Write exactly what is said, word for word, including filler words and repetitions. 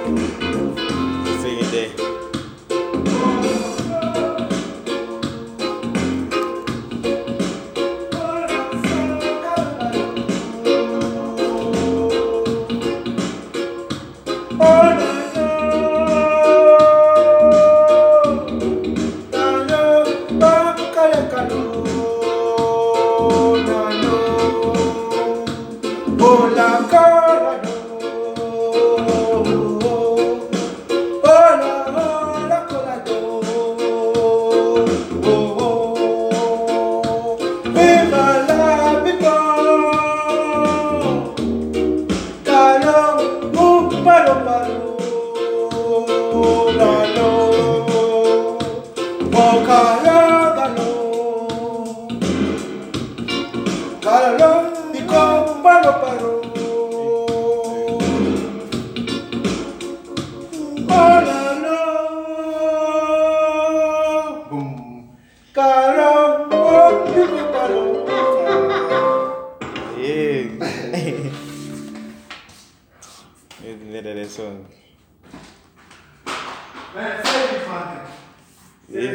Sing it there. Hola, cara, no. Hola, hola, cola, no. Viva la vida. Calo, un palo, palo. Galo. Oh, calo, galo. Calo, y con palo, palo. Yeah. Isn't that that song? Man, say me something. Yeah.